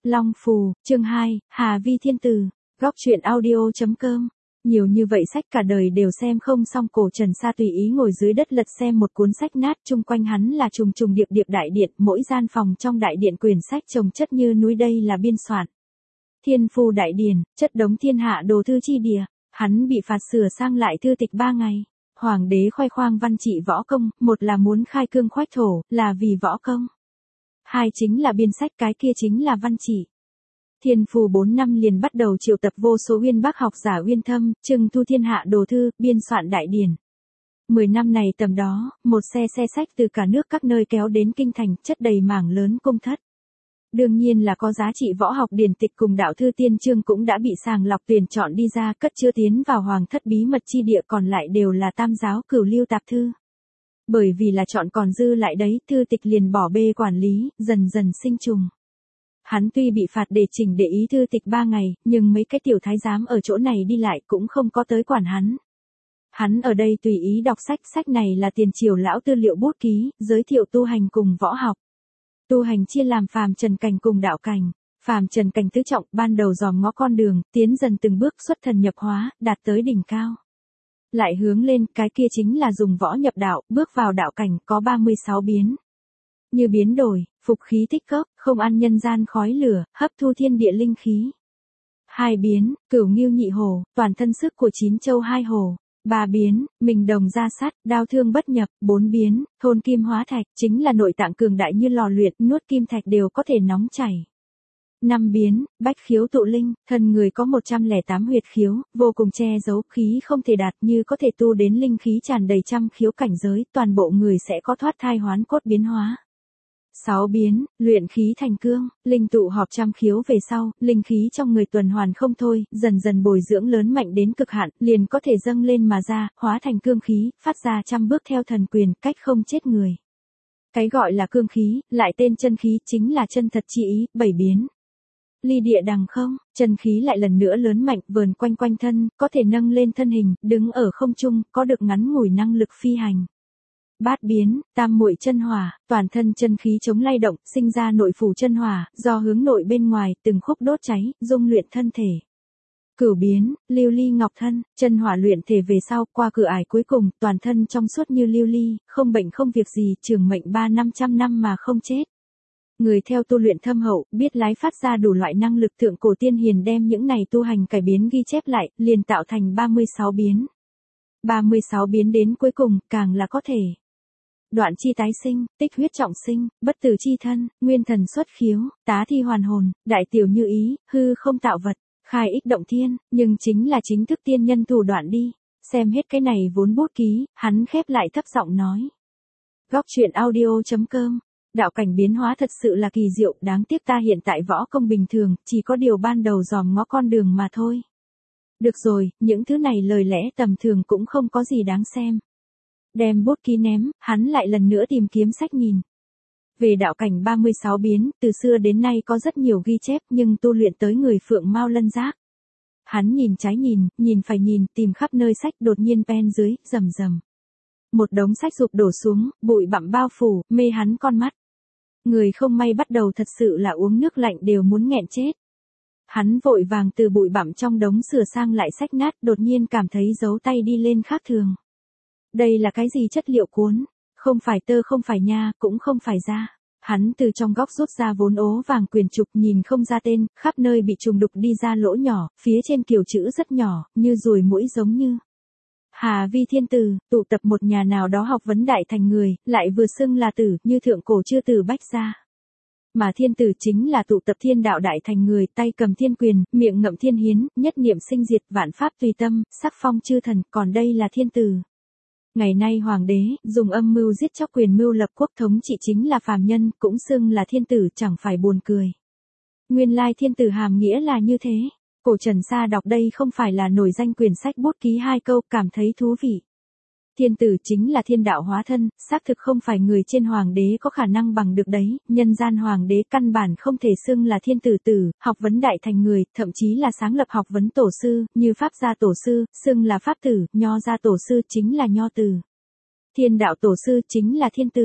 Long Phù, chương 2, Hà Vi Thiên Từ, góc truyện audio.com. Nhiều như vậy sách cả đời đều xem không xong, Cổ Trần Sa tùy ý ngồi dưới đất lật xem một cuốn sách nát, chung quanh hắn là trùng trùng điệp điệp đại điện, mỗi gian phòng trong đại điện quyển sách chồng chất như núi, đây là biên soạn. Thiên Phu Đại Điển, chất đống thiên hạ đồ thư chi địa, hắn bị phạt sửa sang lại thư tịch 3 ngày. Hoàng đế khoe khoang văn trị võ công, một là muốn khai cương khoách thổ, là vì võ công. Hai chính là biên sách, cái kia chính là văn trị. Thiên Phù 4 năm liền bắt đầu triệu tập vô số uyên bác học giả uyên thâm, trưng thu thiên hạ đồ thư, biên soạn đại điển. 10 năm này tầm đó, một xe sách từ cả nước các nơi kéo đến kinh thành, chất đầy mảng lớn cung thất. Đương nhiên là có giá trị võ học điển tịch cùng đạo thư tiên chương cũng đã bị sàng lọc tuyển chọn đi ra, cất chứa tiến vào hoàng thất bí mật chi địa, còn lại đều là tam giáo cửu lưu tạp thư. Bởi vì là chọn còn dư lại đấy, thư tịch liền bỏ bê quản lý, dần dần sinh trùng. Hắn tuy bị phạt để chỉnh để ý thư tịch 3 ngày, nhưng mấy cái tiểu thái giám ở chỗ này đi lại cũng không có tới quản hắn. Hắn ở đây tùy ý đọc sách, sách này là tiền triều lão tư liệu bút ký, giới thiệu tu hành cùng võ học. Tu hành chia làm phàm trần cảnh cùng đạo cảnh. Phàm trần cảnh tứ trọng, ban đầu dòm ngó con đường, tiến dần từng bước xuất thần nhập hóa, đạt tới đỉnh cao. Lại hướng lên, cái kia chính là dùng võ nhập đạo, bước vào đạo cảnh, có 36 biến. Như biến đổi, phục khí tích cốc, không ăn nhân gian khói lửa, hấp thu thiên địa linh khí. 2 biến, cửu ngưu nhị hồ, toàn thân sức của 9 châu 2 hồ. 3 biến, mình đồng ra sắt, đao thương bất nhập. 4 biến, thôn kim hóa thạch, chính là nội tạng cường đại như lò luyện, nuốt kim thạch đều có thể nóng chảy. 5 biến, bách khiếu tụ linh, thân người có 108 huyệt khiếu, vô cùng che giấu, khí không thể đạt, như có thể tu đến linh khí tràn đầy trăm khiếu cảnh giới, toàn bộ người sẽ có thoát thai hoán cốt biến hóa. 6 biến, luyện khí thành cương, linh tụ họp trăm khiếu về sau, linh khí trong người tuần hoàn không thôi, dần dần bồi dưỡng lớn mạnh đến cực hạn, liền có thể dâng lên mà ra, hóa thành cương khí, phát ra trăm bước theo thần quyền, cách không chết người. Cái gọi là cương khí, lại tên chân khí, chính là chân thật chi ý. 7 biến. Ly địa đằng không, chân khí lại lần nữa lớn mạnh, vờn quanh quanh thân, có thể nâng lên thân hình, đứng ở không trung, có được ngắn ngủi năng lực phi hành. 8 biến, tam muội chân hỏa, toàn thân chân khí chống lay động, sinh ra nội phủ chân hỏa, do hướng nội bên ngoài, từng khúc đốt cháy, dung luyện thân thể. 9 biến, lưu ly ngọc thân, chân hỏa luyện thể về sau, qua cửa ải cuối cùng, toàn thân trong suốt như lưu ly, không bệnh không việc gì, trường mệnh 300-500 năm mà không chết. Người theo tu luyện thâm hậu, biết lái phát ra đủ loại năng lực, thượng cổ tiên hiền đem những này tu hành cải biến ghi chép lại, liền tạo thành 36 biến. 36 biến đến cuối cùng, càng là có thể đoạn chi tái sinh, tích huyết trọng sinh, bất tử chi thân, nguyên thần xuất khiếu, tá thi hoàn hồn, đại tiểu như ý, hư không tạo vật, khai ích động thiên, nhưng chính là chính thức tiên nhân thủ đoạn đi. Xem hết cái này vốn bút ký, hắn khép lại thấp giọng nói. Góc truyện audio.com. Đạo cảnh biến hóa thật sự là kỳ diệu, đáng tiếc ta hiện tại võ công bình thường, chỉ có điều ban đầu dòm ngó con đường mà thôi. Được rồi, những thứ này lời lẽ tầm thường cũng không có gì đáng xem. Đem bút ký ném, hắn lại lần nữa tìm kiếm sách nhìn. Về đạo cảnh 36 biến, từ xưa đến nay có rất nhiều ghi chép, nhưng tu luyện tới người Phượng Mao Lân Giác. Hắn nhìn trái nhìn phải nhìn, tìm khắp nơi sách, đột nhiên pen dưới, rầm rầm. Một đống sách rụp đổ xuống, bụi bặm bao phủ, mê hắn con mắt. Người không may bắt đầu thật sự là uống nước lạnh đều muốn nghẹn chết. Hắn vội vàng từ bụi bặm trong đống sửa sang lại sách nát, đột nhiên cảm thấy dấu tay đi lên khác thường. Đây là cái gì chất liệu cuốn? Không phải tơ, không phải nha, cũng không phải da. Hắn từ trong góc rút ra vốn ố vàng quyển trục, nhìn không ra tên, khắp nơi bị trùng đục đi ra lỗ nhỏ, phía trên kiểu chữ rất nhỏ, như ruồi muỗi giống như. Hà Vi Thiên Từ, tụ tập một nhà nào đó học vấn đại thành người, lại vừa xưng là tử, như thượng cổ chư tử bách gia. Mà thiên tử chính là tụ tập thiên đạo đại thành người, tay cầm thiên quyền, miệng ngậm thiên hiến, nhất niệm sinh diệt, vạn pháp tùy tâm, sắc phong chư thần, còn đây là thiên tử. Ngày nay hoàng đế, dùng âm mưu giết chóc quyền mưu lập quốc thống trị chính là phàm nhân, cũng xưng là thiên tử, chẳng phải buồn cười. Nguyên lai thiên tử hàm nghĩa là như thế. Cổ Trần Sa đọc đây không phải là nổi danh quyển sách bút ký 2 câu, cảm thấy thú vị. Thiên tử chính là thiên đạo hóa thân, xác thực không phải người trên hoàng đế có khả năng bằng được đấy, nhân gian hoàng đế căn bản không thể xưng là thiên tử tử, học vấn đại thành người, thậm chí là sáng lập học vấn tổ sư, như Pháp gia tổ sư, xưng là Pháp tử, Nho gia tổ sư chính là Nho tử. Thiên đạo tổ sư chính là thiên tử.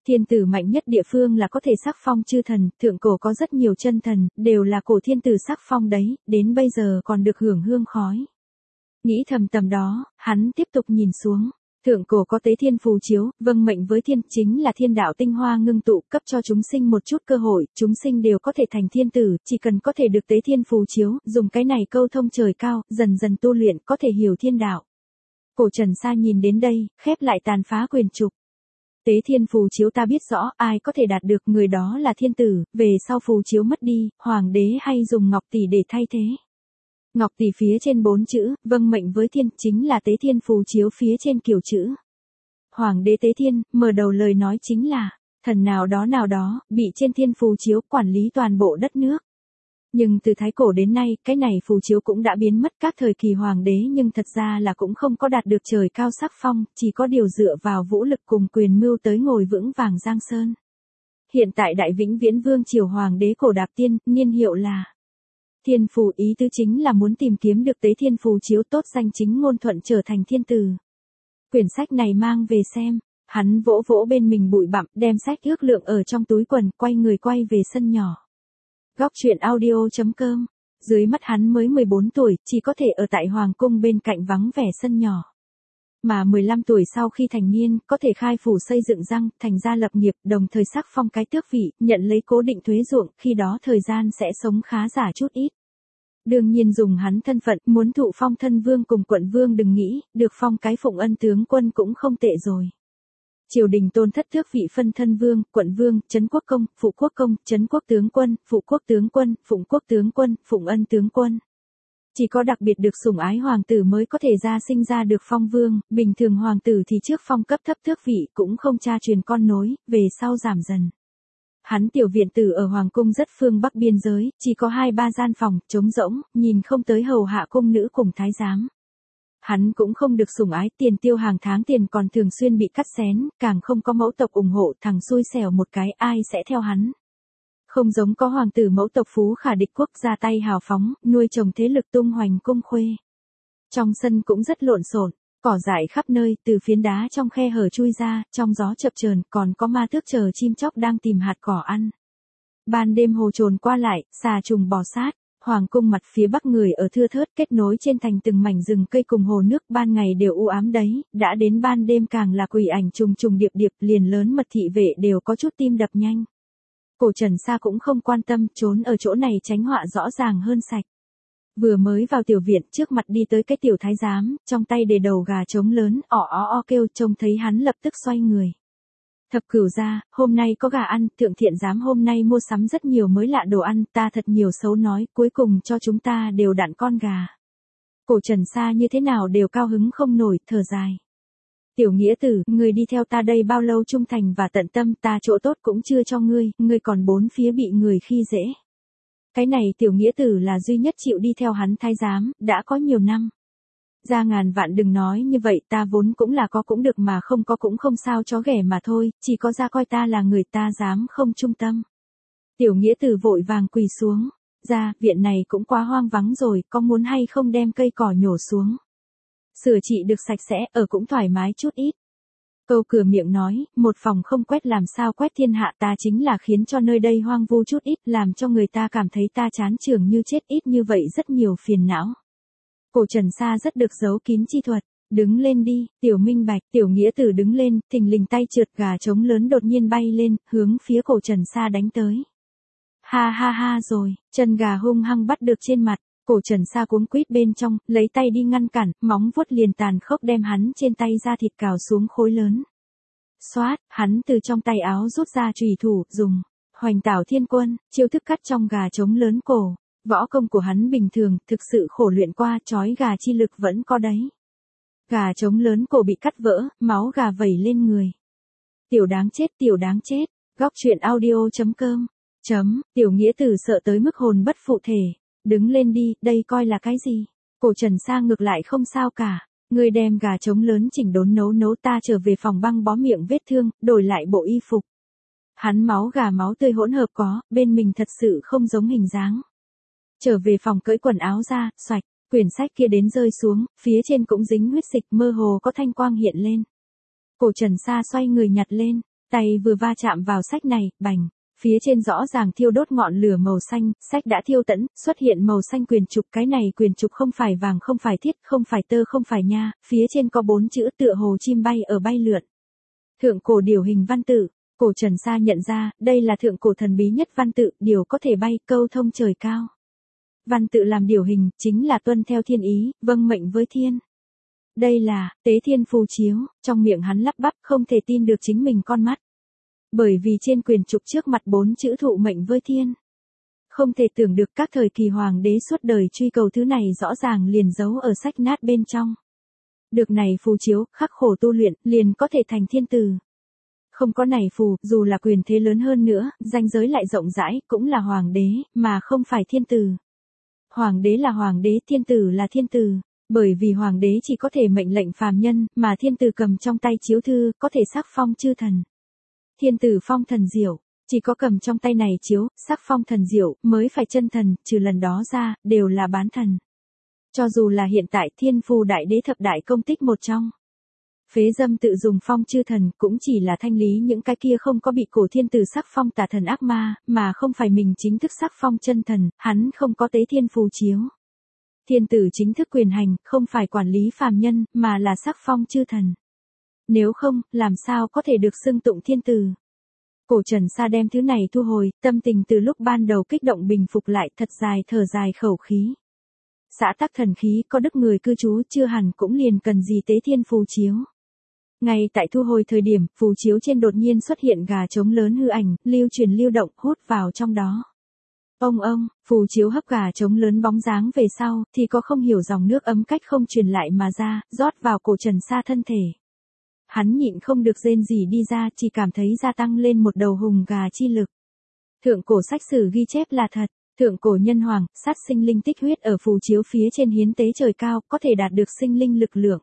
Thiên tử mạnh nhất địa phương là có thể sắc phong chư thần, thượng cổ có rất nhiều chân thần, đều là cổ thiên tử sắc phong đấy, đến bây giờ còn được hưởng hương khói. Nghĩ thầm tầm đó, hắn tiếp tục nhìn xuống. Thượng cổ có tế thiên phù chiếu, vâng mệnh với thiên, chính là thiên đạo tinh hoa ngưng tụ, cấp cho chúng sinh một chút cơ hội, chúng sinh đều có thể thành thiên tử, chỉ cần có thể được tế thiên phù chiếu, dùng cái này câu thông trời cao, dần dần tu luyện, có thể hiểu thiên đạo. Cổ Trần Sa nhìn đến đây, khép lại tàn phá quyền trục. Tế thiên phù chiếu ta biết rõ, ai có thể đạt được, người đó là thiên tử, về sau phù chiếu mất đi, hoàng đế hay dùng ngọc tỷ để thay thế. Ngọc tỷ phía trên 4 chữ, vâng mệnh với thiên, chính là tế thiên phù chiếu phía trên kiểu chữ. Hoàng đế tế thiên, mở đầu lời nói chính là, thần nào đó, bị trên thiên phù chiếu quản lý toàn bộ đất nước. Nhưng từ thái cổ đến nay, cái này phù chiếu cũng đã biến mất các thời kỳ hoàng đế, nhưng thật ra là cũng không có đạt được trời cao sắc phong, chỉ có điều dựa vào vũ lực cùng quyền mưu tới ngồi vững vàng Giang Sơn. Hiện tại Đại Vĩnh Viễn Vương triều hoàng đế Cổ Đạp Tiên, niên hiệu là Thiên phù, ý tứ chính là muốn tìm kiếm được tế thiên phù chiếu, tốt danh chính ngôn thuận trở thành thiên tử. Quyển sách này mang về xem, hắn vỗ vỗ bên mình bụi bặm, đem sách ước lượng ở trong túi quần, quay người quay về sân nhỏ. Góc truyện audio.com. Dưới mắt hắn mới 14 tuổi, chỉ có thể ở tại hoàng cung bên cạnh vắng vẻ sân nhỏ. Mà 15 tuổi sau khi thành niên, có thể khai phủ xây dựng răng, thành gia lập nghiệp, đồng thời sắc phong cái tước vị, nhận lấy cố định thuế ruộng, khi đó thời gian sẽ sống khá giả chút ít. Đương nhiên dùng hắn thân phận, muốn thụ phong thân vương cùng quận vương đừng nghĩ, được phong cái phụng ân tướng quân cũng không tệ rồi. Triều đình tôn thất tước vị phân thân vương, quận vương, trấn quốc công, phụ quốc công, trấn quốc tướng quân, phụ quốc tướng quân, phụng quốc tướng quân, phụng ân tướng quân. Chỉ có đặc biệt được sủng ái hoàng tử mới có thể ra sinh ra được phong vương, bình thường hoàng tử thì trước phong cấp thấp tước vị cũng không cha truyền con nối, về sau giảm dần. Hắn tiểu viện tử ở hoàng cung rất phương bắc biên giới, chỉ có 2-3 gian phòng, trống rỗng, nhìn không tới hầu hạ cung nữ cùng thái giám. Hắn cũng không được sủng ái, tiền tiêu hàng tháng tiền còn thường xuyên bị cắt xén, càng không có mẫu tộc ủng hộ, thằng xui xẻo một cái ai sẽ theo hắn. Không giống có hoàng tử mẫu tộc phú khả địch quốc ra tay hào phóng, nuôi trồng thế lực tung hoành cung khuê. Trong sân cũng rất lộn xộn, cỏ dại khắp nơi, từ phiến đá trong khe hở chui ra, trong gió chập chờn, còn có ma tước chờ chim chóc đang tìm hạt cỏ ăn. Ban đêm hồ trồn qua lại, xà trùng bò sát. Hoàng cung mặt phía bắc người ở thưa thớt, kết nối trên thành từng mảnh rừng cây cùng hồ nước, ban ngày đều u ám đấy, đã đến ban đêm càng là quỷ ảnh trùng trùng điệp điệp, liền lớn mật thị vệ đều có chút tim đập nhanh. Cổ Trần Sa cũng không quan tâm, trốn ở chỗ này tránh họa rõ ràng hơn sạch. Vừa mới vào tiểu viện, trước mặt đi tới cái tiểu thái giám, trong tay để đầu gà trống lớn, o kêu, trông thấy hắn lập tức xoay người. Thập Cửu gia, hôm nay có gà ăn, thượng thiện giám hôm nay mua sắm rất nhiều mới lạ đồ ăn, ta thật nhiều xấu nói, cuối cùng cho chúng ta đều đặn con gà. Cổ Trần Sa như thế nào đều cao hứng không nổi, thở dài. Tiểu nghĩa tử, người đi theo ta đây bao lâu trung thành và tận tâm, ta chỗ tốt cũng chưa cho ngươi, ngươi còn bốn phía bị người khi dễ. Cái này tiểu nghĩa tử là duy nhất chịu đi theo hắn thái giám, đã có nhiều năm. Ra ngàn vạn đừng nói như vậy, ta vốn cũng là có cũng được mà không có cũng không sao, chó ghẻ mà thôi, chỉ có ra coi ta là người, ta dám không trung tâm. Tiểu nghĩa tử vội vàng quỳ xuống, ra, viện này cũng quá hoang vắng rồi, có muốn hay không đem cây cỏ nhổ xuống. Sửa trị được sạch sẽ, ở cũng thoải mái chút ít. Câu cửa miệng nói, một phòng không quét làm sao quét thiên hạ, ta chính là khiến cho nơi đây hoang vu chút ít, làm cho người ta cảm thấy ta chán trường như chết, ít như vậy rất nhiều phiền não. Cổ Trần Sa rất được giấu kín chi thuật, đứng lên đi, tiểu minh bạch, tiểu nghĩa tử đứng lên, thình lình tay trượt, gà trống lớn đột nhiên bay lên, hướng phía Cổ Trần Sa đánh tới. Ha ha ha rồi, chân gà hung hăng bắt được trên mặt, Cổ Trần Sa cuống quýt bên trong, lấy tay đi ngăn cản, móng vuốt liền tàn khốc đem hắn trên tay ra thịt cào xuống khối lớn. Xoát, hắn từ trong tay áo rút ra chùy thủ, dùng Hoành Tảo Thiên Quân, chiêu thức cắt trong gà trống lớn cổ. Võ công của hắn bình thường, thực sự khổ luyện qua, trói gà chi lực vẫn có đấy. Gà trống lớn cổ bị cắt vỡ, máu gà vẩy lên người. Tiểu đáng chết, góc truyện audio.com. Tiểu nghĩa tử sợ tới mức hồn bất phụ thể. Đứng lên đi, đây coi là cái gì? Cổ Trần Sa ngược lại không sao cả. Người đem gà trống lớn chỉnh đốn nấu ta trở về phòng băng bó miệng vết thương, đổi lại bộ y phục. Hắn máu gà máu tươi hỗn hợp có, bên mình thật sự không giống hình dáng. Trở về phòng cởi quần áo ra, xoạch, quyển sách kia đến rơi xuống, phía trên cũng dính huyết dịch, mơ hồ có thanh quang hiện lên. Cổ Trần Sa xoay người nhặt lên, Tay vừa va chạm vào sách này, bành. Phía trên rõ ràng thiêu đốt ngọn lửa màu xanh, sách đã thiêu tẫn, xuất hiện màu xanh quyền trục. Cái này quyền trục không phải vàng, không phải thiết, không phải tơ, không phải nha, phía trên có 4 chữ tựa hồ chim bay ở bay lượn. Thượng cổ điều hình văn tự. Cổ Trần Sa nhận ra, đây là thượng cổ thần bí nhất văn tự, điều có thể bay, câu thông trời cao. Văn tự làm điều hình, chính là tuân theo thiên ý, vâng mệnh với thiên. Đây là, tế thiên phù chiếu, trong miệng hắn lắp bắp, không thể tin được chính mình con mắt. Bởi vì trên quyền trục trước mặt 4 chữ thụ mệnh với thiên. Không thể tưởng được các thời kỳ hoàng đế suốt đời truy cầu thứ này rõ ràng liền giấu ở sách nát bên trong. Được này phù chiếu, khắc khổ tu luyện, liền có thể thành thiên tử. Không có này phù, dù là quyền thế lớn hơn nữa, danh giới lại rộng rãi, cũng là hoàng đế, mà không phải thiên tử. Hoàng đế là hoàng đế, thiên tử là thiên tử. Bởi vì hoàng đế chỉ có thể mệnh lệnh phàm nhân, mà thiên tử cầm trong tay chiếu thư, có thể sắc phong chư thần. Thiên tử phong thần diệu, chỉ có cầm trong tay này chiếu, sắc phong thần diệu, mới phải chân thần, trừ lần đó ra, đều là bán thần. Cho dù là hiện tại thiên phù đại đế thập đại công tích một trong. Phế dâm tự dùng phong chư thần cũng chỉ là thanh lý những cái kia không có bị cổ thiên tử sắc phong tà thần ác ma, mà không phải mình chính thức sắc phong chân thần, hắn không có tế thiên phù chiếu. Thiên tử chính thức quyền hành, không phải quản lý phàm nhân, mà là sắc phong chư thần. Nếu không, làm sao có thể được xưng tụng thiên tử. Cổ Trần Sa đem thứ này thu hồi, tâm tình từ lúc ban đầu kích động bình phục lại, thật dài thở dài khẩu khí. Xã tắc thần khí có đức người cư trú chưa hẳn cũng liền cần gì tế thiên phù chiếu. Ngay tại thu hồi thời điểm, phù chiếu trên đột nhiên xuất hiện gà trống lớn hư ảnh, lưu truyền lưu động, hút vào trong đó. Ông, phù chiếu hấp gà trống lớn bóng dáng về sau, thì có không hiểu dòng nước ấm cách không truyền lại mà ra, rót vào cổ Trần Sa thân thể. Hắn nhịn không được rên gì đi ra, chỉ cảm thấy gia tăng lên một đầu hùng gà chi lực. Thượng cổ sách sử ghi chép là thật, thượng cổ nhân hoàng, sát sinh linh tích huyết ở phù chiếu phía trên hiến tế trời cao, có thể đạt được sinh linh lực lượng.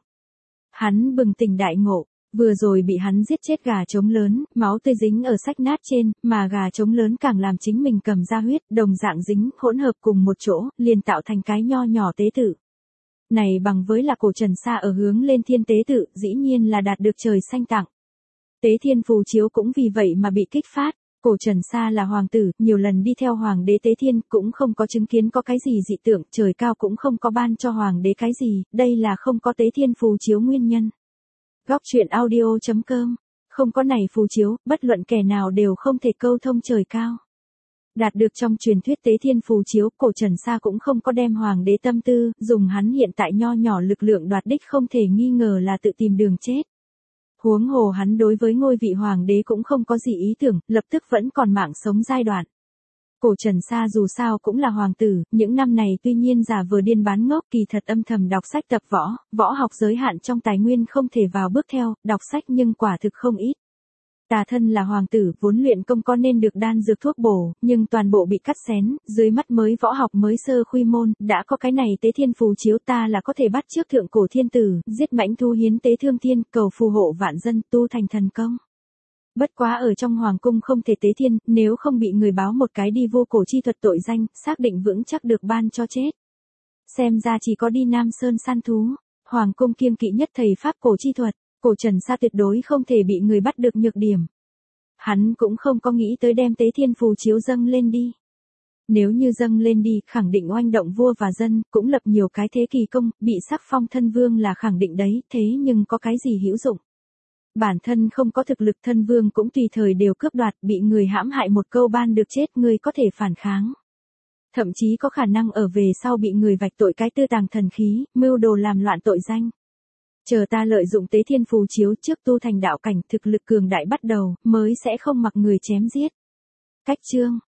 Hắn bừng tỉnh đại ngộ, vừa rồi bị hắn giết chết gà trống lớn, máu tươi dính ở sách nát trên, mà gà trống lớn càng làm chính mình cầm ra huyết, đồng dạng dính, hỗn hợp cùng một chỗ, liền tạo thành cái nho nhỏ tế tự. Này bằng với là cổ Trần Sa ở hướng lên thiên tế tự, dĩ nhiên là đạt được trời xanh tặng. Tế thiên phù chiếu cũng vì vậy mà bị kích phát. Cổ Trần Sa là hoàng tử, nhiều lần đi theo hoàng đế tế thiên, cũng không có chứng kiến có cái gì dị tượng, trời cao cũng không có ban cho hoàng đế cái gì, đây là không có tế thiên phù chiếu nguyên nhân. Góc truyện audio.com, không có này phù chiếu, bất luận kẻ nào đều không thể câu thông trời cao. Đạt được trong truyền thuyết tế thiên phù chiếu, cổ Trần Sa cũng không có đem hoàng đế tâm tư, dùng hắn hiện tại nho nhỏ lực lượng đoạt đích không thể nghi ngờ là tự tìm đường chết. Huống hồ hắn đối với ngôi vị hoàng đế cũng không có gì ý tưởng, lập tức vẫn còn mạng sống giai đoạn. Cổ Trần Sa dù sao cũng là hoàng tử, những năm này tuy nhiên giả vờ điên bán ngốc, kỳ thật âm thầm đọc sách tập võ, võ học giới hạn trong tài nguyên không thể vào bước theo, đọc sách nhưng quả thực không ít. Tà thân là hoàng tử, vốn luyện công có nên được đan dược thuốc bổ, nhưng toàn bộ bị cắt xén, dưới mắt mới võ học mới sơ khuy môn, đã có cái này tế thiên phù chiếu ta là có thể bắt trước thượng cổ thiên tử, giết mãnh thu hiến tế thương thiên, cầu phù hộ vạn dân, tu thành thần công. Bất quá ở trong hoàng cung không thể tế thiên, nếu không bị người báo một cái đi vô cổ chi thuật tội danh, xác định vững chắc được ban cho chết. Xem ra chỉ có đi Nam Sơn săn thú, hoàng cung kiêng kỵ nhất thầy pháp cổ chi thuật. Cổ Trần Sa tuyệt đối không thể bị người bắt được nhược điểm. Hắn cũng không có nghĩ tới đem tế thiên phù chiếu dâng lên đi. Nếu như dâng lên đi, khẳng định oanh động vua và dân, cũng lập nhiều cái thế kỳ công, bị sắc phong thân vương là khẳng định đấy, thế nhưng có cái gì hữu dụng. Bản thân không có thực lực thân vương cũng tùy thời đều cướp đoạt, bị người hãm hại một câu ban được chết, người có thể phản kháng. Thậm chí có khả năng ở về sau bị người vạch tội cái tư tàng thần khí, mưu đồ làm loạn tội danh. Chờ ta lợi dụng tế thiên phù chiếu trước tu thành đạo cảnh, thực lực cường đại bắt đầu, mới sẽ không mặc người chém giết. Cách chương